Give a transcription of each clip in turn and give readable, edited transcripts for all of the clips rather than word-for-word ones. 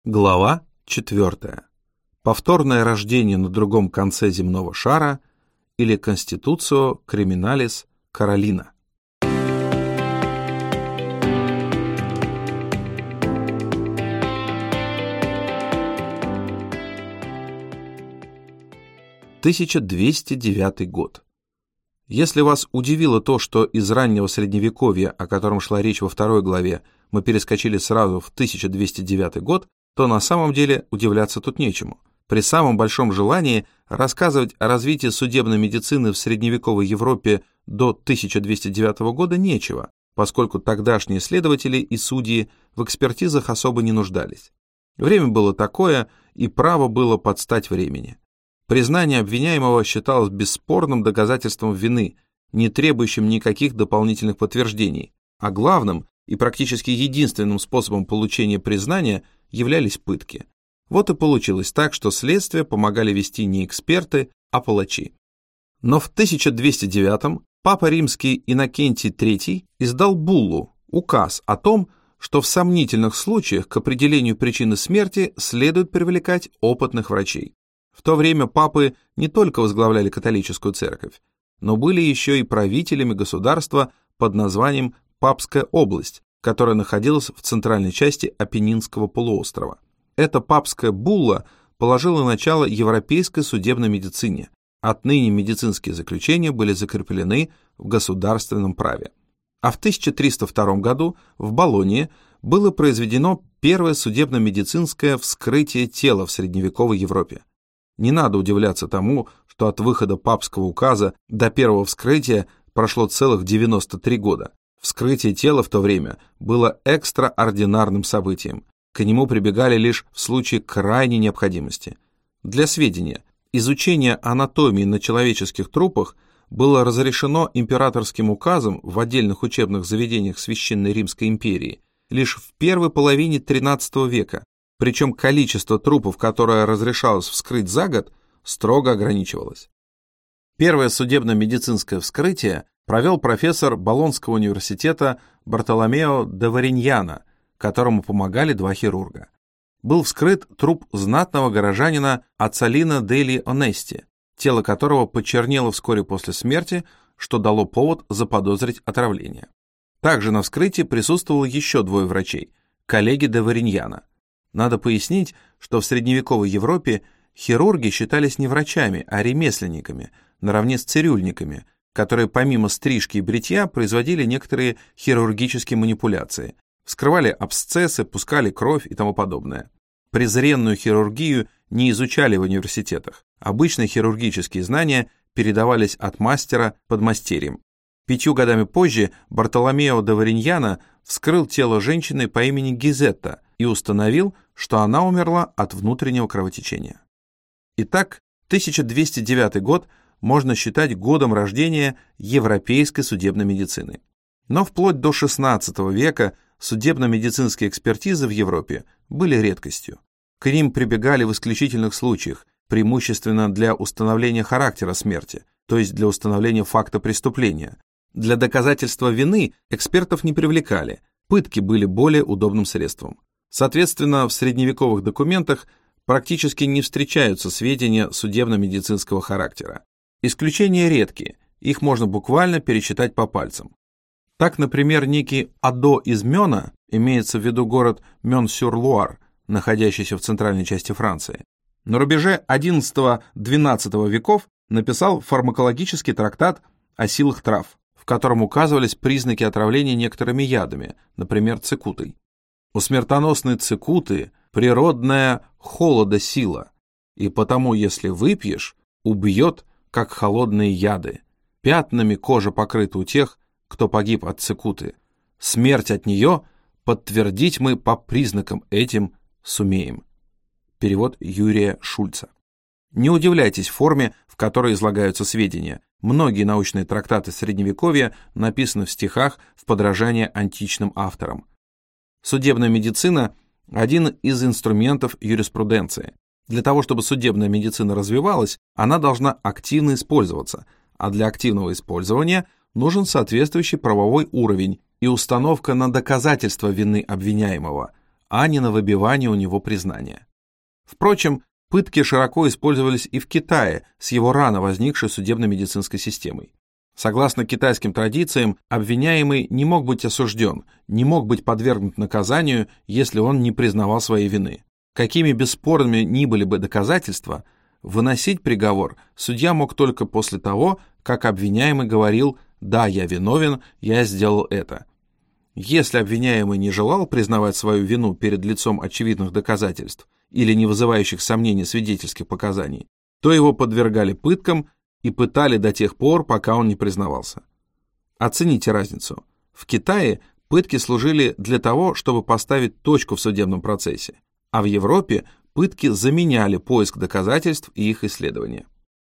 Глава 4. Повторное рождение на другом конце земного шара или Constitutio Criminalis Carolina. (1209 год). Если вас удивило то, что из раннего Средневековья, о котором шла речь во второй главе, мы перескочили сразу в 1209 год, то на самом деле удивляться тут нечему. При самом большом желании рассказывать о развитии судебной медицины в средневековой Европе до 1209 года нечего, поскольку тогдашние следователи и судьи в экспертизах особо не нуждались. Время было такое, и право было под стать времени. Признание обвиняемого считалось бесспорным доказательством вины, не требующим никаких дополнительных подтверждений, а главным и практически единственным способом получения признания являлись пытки. Вот и получилось так, что следствие помогали вести не эксперты, а палачи. Но в 1209-м Папа Римский Иннокентий III издал буллу, указ о том, что в сомнительных случаях к определению причины смерти следует привлекать опытных врачей. В то время папы не только возглавляли католическую церковь, но были еще и правителями государства под названием Папская область, которая находилась в центральной части Апеннинского полуострова. Эта папская булла положила начало европейской судебной медицине. Отныне медицинские заключения были закреплены в государственном праве. А в 1302 году в Болонье было произведено первое судебно-медицинское вскрытие тела в средневековой Европе. Не надо удивляться тому, что от выхода папского указа до первого вскрытия прошло целых 93 года. Вскрытие тела в то время было экстраординарным событием. К нему прибегали лишь в случае крайней необходимости. Для сведения, изучение анатомии на человеческих трупах было разрешено императорским указом в отдельных учебных заведениях Священной Римской империи лишь в первой половине XIII века, причем количество трупов, которое разрешалось вскрыть за год, строго ограничивалось. Первое судебно-медицинское вскрытие провел профессор Болонского университета Бартоломео де Вариньяна, которому помогали два хирурга. Был вскрыт труп знатного горожанина Ацалино делли Онести, тело которого почернело вскоре после смерти, что дало повод заподозрить отравление. Также на вскрытии присутствовало еще двое врачей, коллеги де Вариньяна. Надо пояснить, что в средневековой Европе хирурги считались не врачами, а ремесленниками, наравне с цирюльниками, которые помимо стрижки и бритья производили некоторые хирургические манипуляции, вскрывали абсцессы, пускали кровь и тому подобное. Презренную хирургию не изучали в университетах. Обычно хирургические знания передавались от мастера подмастерьям. 5 годами позже Бартоломео де Вариньяна вскрыл тело женщины по имени Гизетта и установил, что она умерла от внутреннего кровотечения. Итак, 1209 год можно считать годом рождения европейской судебной медицины. Но вплоть до XVI века судебно-медицинские экспертизы в Европе были редкостью. К ним прибегали в исключительных случаях, преимущественно для установления характера смерти, то есть для установления факта преступления. Для доказательства вины экспертов не привлекали, пытки были более удобным средством. Соответственно, в средневековых документах практически не встречаются сведения судебно-медицинского характера. Исключения редки, их можно буквально пересчитать по пальцам. Так, например, некий Адо из Мёна, имеется в виду город Мён-сюр-Луар, находящийся в центральной части Франции, на рубеже XI-XII веков написал фармакологический трактат о силах трав, в котором указывались признаки отравления некоторыми ядами, например, цикутой. У смертоносной цикуты природная холодосила, и потому, если выпьешь, убьет, как холодные яды. Пятнами кожа покрыта у тех, кто погиб от цикуты. Смерть от нее подтвердить мы по признакам этим сумеем. Перевод Юрия Шульца. Не удивляйтесь форме, в которой излагаются сведения. Многие научные трактаты Средневековья написаны в стихах в подражание античным авторам. Судебная медицина – один из инструментов юриспруденции. Для того, чтобы судебная медицина развивалась, она должна активно использоваться, а для активного использования нужен соответствующий правовой уровень и установка на доказательство вины обвиняемого, а не на выбивание у него признания. Впрочем, пытки широко использовались и в Китае с его рано возникшей судебно-медицинской системой. Согласно китайским традициям, обвиняемый не мог быть осужден, не мог быть подвергнут наказанию, если он не признавал своей вины. Какими бесспорными ни были бы доказательства, выносить приговор судья мог только после того, как обвиняемый говорил «да, я виновен, я сделал это». Если обвиняемый не желал признавать свою вину перед лицом очевидных доказательств или не вызывающих сомнений свидетельских показаний, то его подвергали пыткам и пытали до тех пор, пока он не признавался. Оцените разницу. В Китае пытки служили для того, чтобы поставить точку в судебном процессе, а в Европе пытки заменяли поиск доказательств и их исследование.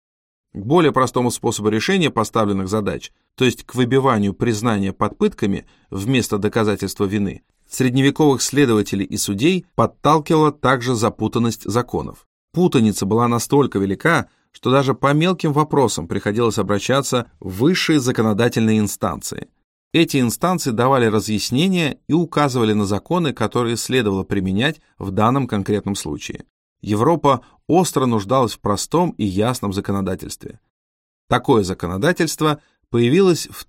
К более простому способу решения поставленных задач, то есть к выбиванию признания под пытками вместо доказательства вины, средневековых следователей и судей подталкивала также запутанность законов. Путаница была настолько велика, что даже по мелким вопросам приходилось обращаться в высшие законодательные инстанции. Эти инстанции давали разъяснения и указывали на законы, которые следовало применять в данном конкретном случае. Европа остро нуждалась в простом и ясном законодательстве. Такое законодательство появилось в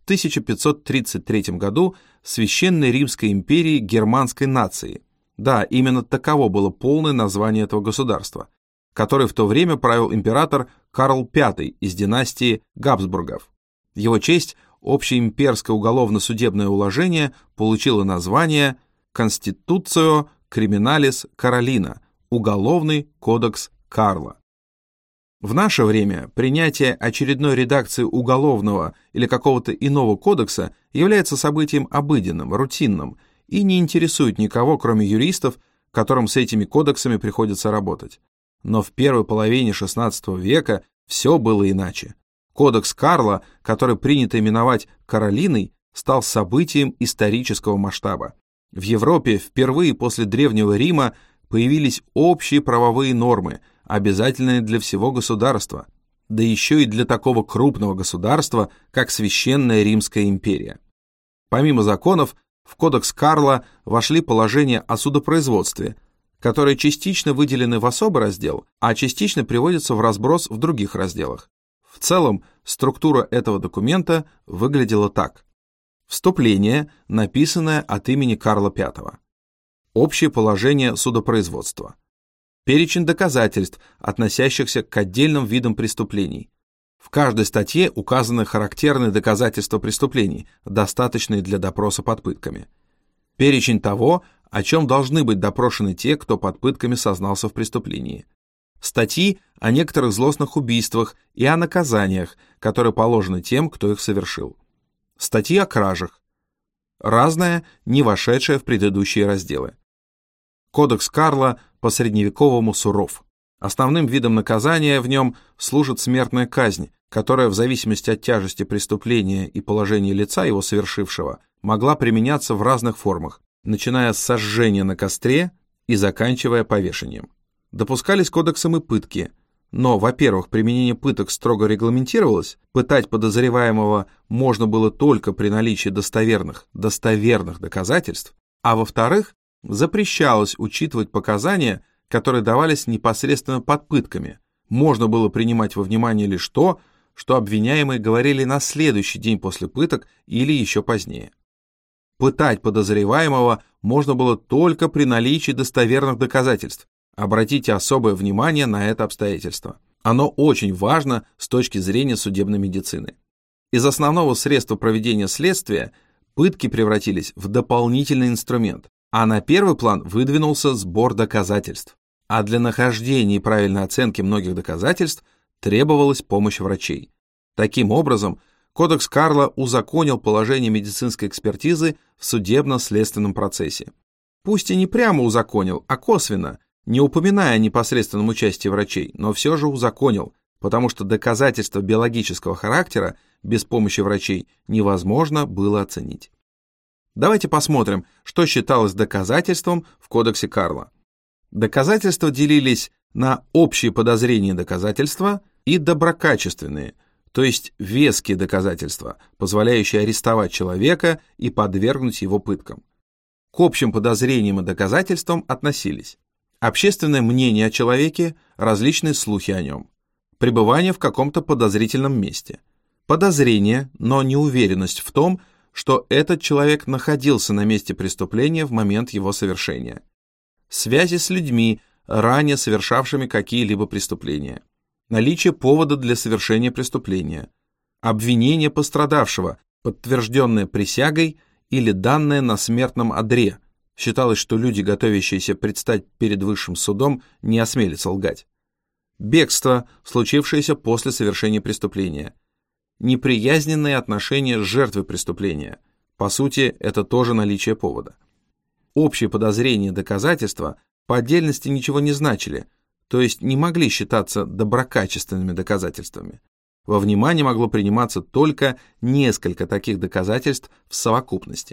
1533 году в Священной Римской империи германской нации. Да, именно таково было полное название этого государства, который в то время правил император Карл V из династии Габсбургов. В его честь общеимперское уголовно-судебное уложение получило название Constitutio Criminalis Carolina, Уголовный кодекс Карла. В наше время принятие очередной редакции уголовного или какого-то иного кодекса является событием обыденным, рутинным и не интересует никого, кроме юристов, которым с этими кодексами приходится работать. Но в первой половине XVI века все было иначе. Кодекс Карла, который принято именовать Каролиной, стал событием исторического масштаба. В Европе впервые после Древнего Рима появились общие правовые нормы, обязательные для всего государства, да еще и для такого крупного государства, как Священная Римская империя. Помимо законов, в Кодекс Карла вошли положения о судопроизводстве, которые частично выделены в особый раздел, а частично приводятся в разброс в других разделах. В целом, структура этого документа выглядела так. Вступление, написанное от имени Карла V. Общее положение судопроизводства. Перечень доказательств, относящихся к отдельным видам преступлений. В каждой статье указаны характерные доказательства преступлений, достаточные для допроса под пытками. Перечень того, о чем должны быть допрошены те, кто под пытками сознался в преступлении. Статьи о некоторых злостных убийствах и о наказаниях, которые положены тем, кто их совершил. Статьи о кражах. Разное, не вошедшее в предыдущие разделы. Кодекс Карла по-средневековому суров. Основным видом наказания в нем служит смертная казнь, которая в зависимости от тяжести преступления и положения лица его совершившего могла применяться в разных формах, начиная с сожжения на костре и заканчивая повешением. Допускались кодексом и пытки, но, во-первых, применение пыток строго регламентировалось, пытать подозреваемого можно было только при наличии достоверных доказательств, а во-вторых, запрещалось учитывать показания, которые давались непосредственно под пытками. Можно было принимать во внимание лишь то, что обвиняемые говорили на следующий день после пыток или еще позднее. Пытать подозреваемого можно было только при наличии достоверных доказательств. Обратите особое внимание на это обстоятельство. Оно очень важно с точки зрения судебной медицины. Из основного средства проведения следствия пытки превратились в дополнительный инструмент, а на первый план выдвинулся сбор доказательств. А для нахождения и правильной оценки многих доказательств требовалась помощь врачей. Таким образом, Кодекс Карла узаконил положение медицинской экспертизы в судебно-следственном процессе. Пусть и не прямо узаконил, а косвенно, не упоминая о непосредственном участии врачей, но все же узаконил, потому что доказательства биологического характера без помощи врачей невозможно было оценить. Давайте посмотрим, что считалось доказательством в Кодексе Карла. Доказательства делились на общие подозрения доказательства и доброкачественные, то есть веские доказательства, позволяющие арестовать человека и подвергнуть его пыткам. К общим подозрениям и доказательствам относились общественное мнение о человеке, различные слухи о нем, пребывание в каком-то подозрительном месте, подозрение, но не уверенность в том, что этот человек находился на месте преступления в момент его совершения, связи с людьми, ранее совершавшими какие-либо преступления, наличие повода для совершения преступления, обвинение пострадавшего, подтвержденное присягой или данное на смертном одре. Считалось, что люди, готовящиеся предстать перед высшим судом, не осмелятся лгать. Бегство, случившееся после совершения преступления. Неприязненные отношения с жертвой преступления. По сути, это тоже наличие повода. Общие подозрения и доказательства по отдельности ничего не значили, то есть не могли считаться доброкачественными доказательствами. Во внимание могло приниматься только несколько таких доказательств в совокупности.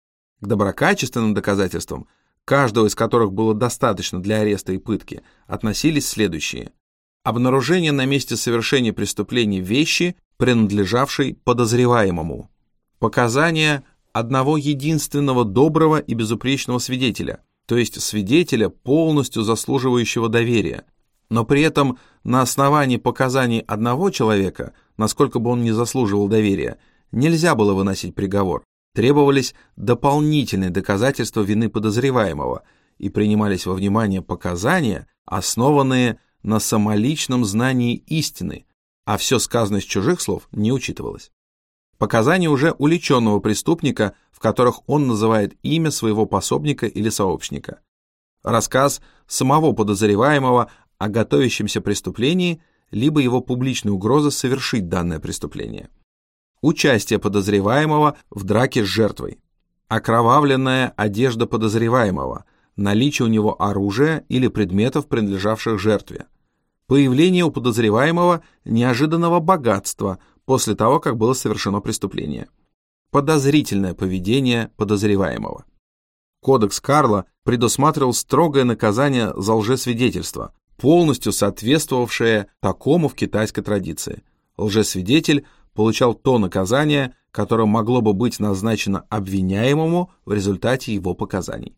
К доброкачественным доказательствам, каждого из которых было достаточно для ареста и пытки, относились следующие. Обнаружение на месте совершения преступления вещи, принадлежавшей подозреваемому. Показания одного единственного доброго и безупречного свидетеля, то есть свидетеля, полностью заслуживающего доверия, но при этом на основании показаний одного человека, насколько бы он ни заслуживал доверия, нельзя было выносить приговор. Требовались дополнительные доказательства вины подозреваемого и принимались во внимание показания, основанные на самоличном знании истины, а все сказанное с чужих слов не учитывалось. Показания уже уличенного преступника, в которых он называет имя своего пособника или сообщника. Рассказ самого подозреваемого о готовящемся преступлении, либо его публичная угроза совершить данное преступление. Участие подозреваемого в драке с жертвой. Окровавленная одежда подозреваемого, наличие у него оружия или предметов, принадлежавших жертве. Появление у подозреваемого неожиданного богатства после того, как было совершено преступление. Подозрительное поведение подозреваемого. Кодекс Карла предусматривал строгое наказание за лжесвидетельство, полностью соответствовавшее такому в китайской традиции. Лжесвидетель получал то наказание, которое могло бы быть назначено обвиняемому в результате его показаний.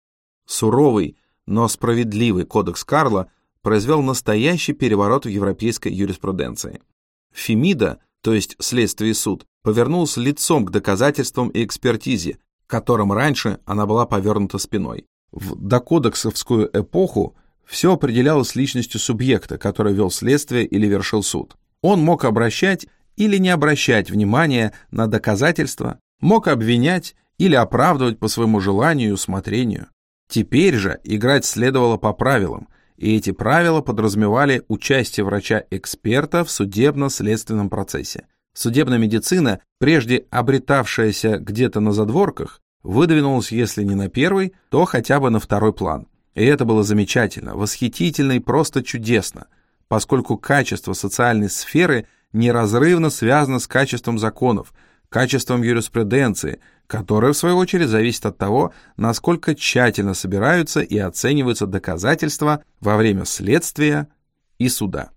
Суровый, но справедливый кодекс Карла произвел настоящий переворот в европейской юриспруденции. Фемида, то есть следствие и суд, повернулся лицом к доказательствам и экспертизе, к которым раньше она была повернута спиной. В докодексовскую эпоху все определялось личностью субъекта, который вел следствие или вершил суд. Он мог обращать или не обращать внимания на доказательства, мог обвинять или оправдывать по своему желанию и усмотрению. Теперь же играть следовало по правилам, и эти правила подразумевали участие врача-эксперта в судебно-следственном процессе. Судебная медицина, прежде обретавшаяся где-то на задворках, выдвинулась, если не на первый, то хотя бы на второй план. И это было замечательно, восхитительно и просто чудесно, поскольку качество социальной сферы неразрывно связано с качеством законов, качеством юриспруденции, которое, в свою очередь, зависит от того, насколько тщательно собираются и оцениваются доказательства во время следствия и суда.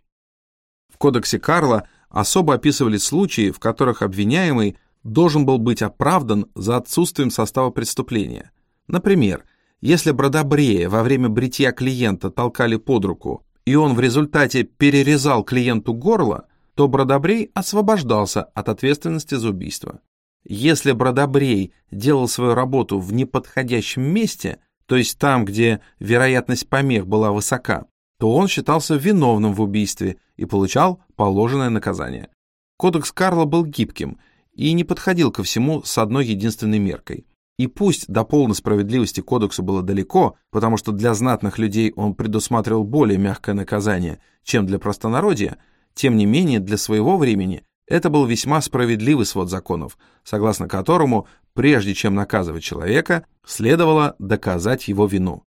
В кодексе Карла особо описывались случаи, в которых обвиняемый должен был быть оправдан за отсутствием состава преступления. Например, если бродобрея во время бритья клиента толкали под руку, и он в результате перерезал клиенту горло, то бродобрей освобождался от ответственности за убийство. Если бродобрей делал свою работу в неподходящем месте, то есть там, где вероятность помех была высока, то он считался виновным в убийстве и получал положенное наказание. Кодекс Карла был гибким и не подходил ко всему с одной единственной меркой. И пусть до полной справедливости кодексу было далеко, потому что для знатных людей он предусматривал более мягкое наказание, чем для простонародья, тем не менее для своего времени это был весьма справедливый свод законов, согласно которому, прежде чем наказывать человека, следовало доказать его вину.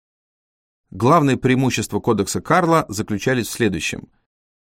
Главные преимущества кодекса Карла заключались в следующем.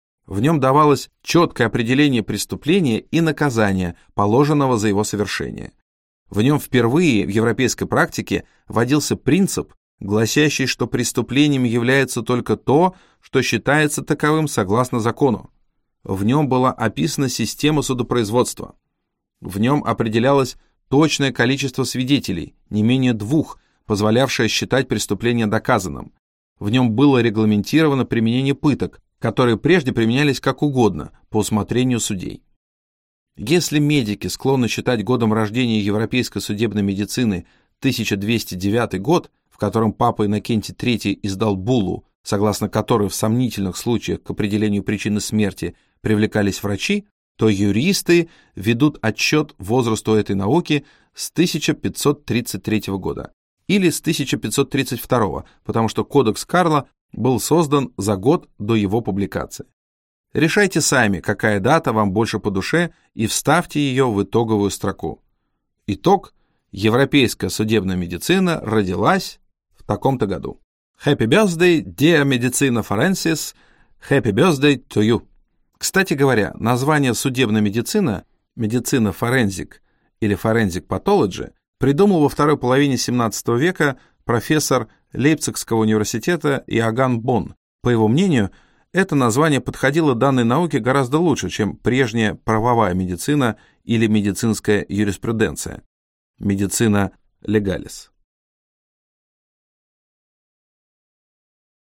В нем давалось четкое определение преступления и наказания, положенного за его совершение. В нем впервые в европейской практике вводился принцип, гласящий, что преступлением является только то, что считается таковым согласно закону. В нем была описана система судопроизводства. В нем определялось точное количество свидетелей, не менее 2, позволявшее считать преступление доказанным. В нем было регламентировано применение пыток, которые прежде применялись как угодно, по усмотрению судей. Если медики склонны считать годом рождения европейской судебной медицины 1209 год, в котором папа Иннокентий III издал буллу, согласно которой в сомнительных случаях к определению причины смерти привлекались врачи, то юристы ведут отсчет возрасту этой науки с 1533 года или с 1532, потому что Кодекс Карла был создан за год до его публикации. Решайте сами, какая дата вам больше по душе, и вставьте ее в итоговую строку. Итог: европейская судебная медицина родилась в таком-то году. Happy birthday, dear Medicina Forensis, happy birthday to you. Кстати говоря, название судебная медицина, медицина форензик или forensic pathology, придумал во второй половине XVII века профессор Лейпцигского университета Иоганн Бонн. По его мнению, это название подходило данной науке гораздо лучше, чем прежняя правовая медицина или медицинская юриспруденция, медицина легалис.